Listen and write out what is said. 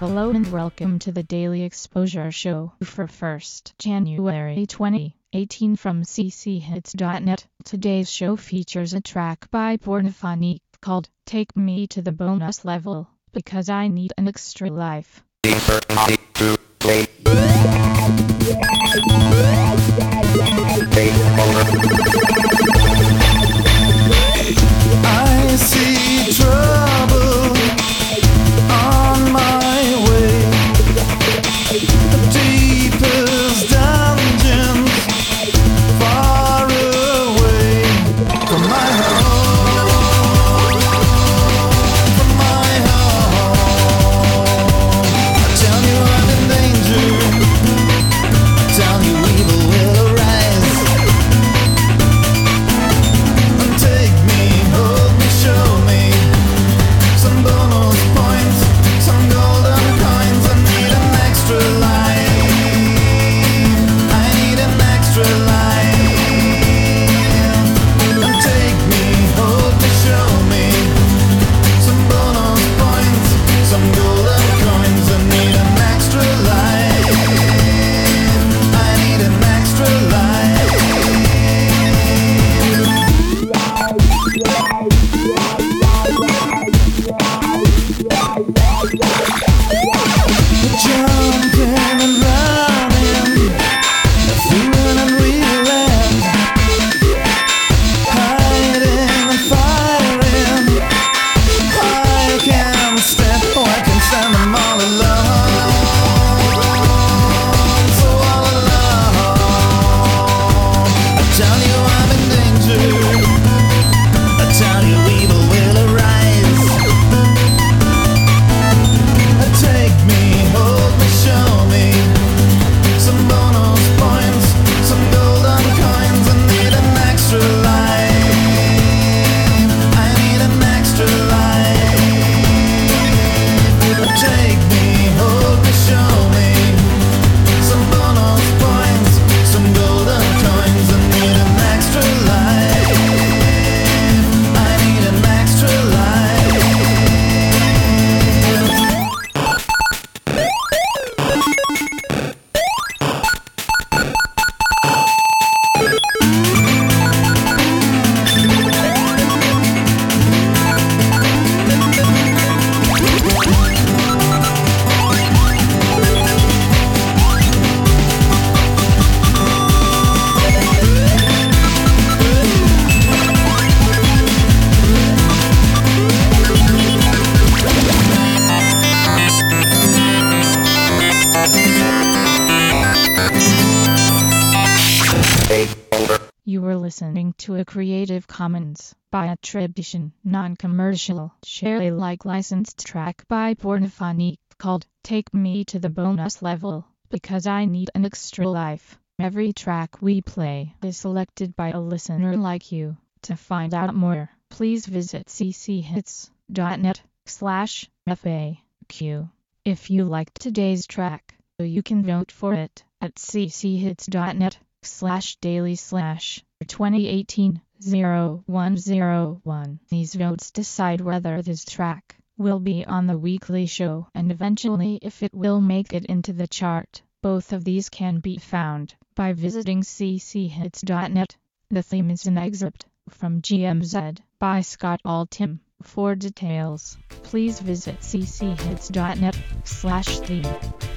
Hello and welcome to the Daily Exposure Show for 1st January 2018 from cchits.net. Today's show features a track by Pornophonique called Take Me to the Bonus Level, Because I Need an Extra Life. I see trouble on my way, deepest dungeons, far away from my home, from my home. I tell you I'm in danger, I tell you evil will arise, and take me, hold me, show me some bonus points, some golden coins. I need an extra life, I need an extra life. And take me, hold me, show me some bonus points, some golden coins. I need an extra life, I need an extra life. Jumping and running, feeling and reeling, hiding and firing. I can't step, oh I can stand them all alone, so all alone. I tell you I'm in danger, I tell you evil will arise. Take me, hold me, show me some bonus points, some golden coins. I need an extra life, I need an extra life. Take me, hold me, show me some bonus points, some golden coins. I need an extra life, I need an extra life. You were listening to a Creative Commons by attribution, non-commercial, share Alike licensed track by Pornophonique called Take Me to the Bonus Level, Because I Need an Extra Life. Every track we play is selected by a listener like you. To find out more, please visit cchits.net/FAQ. If you liked today's track, you can vote for it at cchits.net/daily/2018-0101. These votes decide whether this track will be on the weekly show and eventually if it will make it into the chart. Both of these can be found by visiting cchits.net. The theme is an excerpt from GMZ by Scott Altham. For details, please visit cchits.net/theme.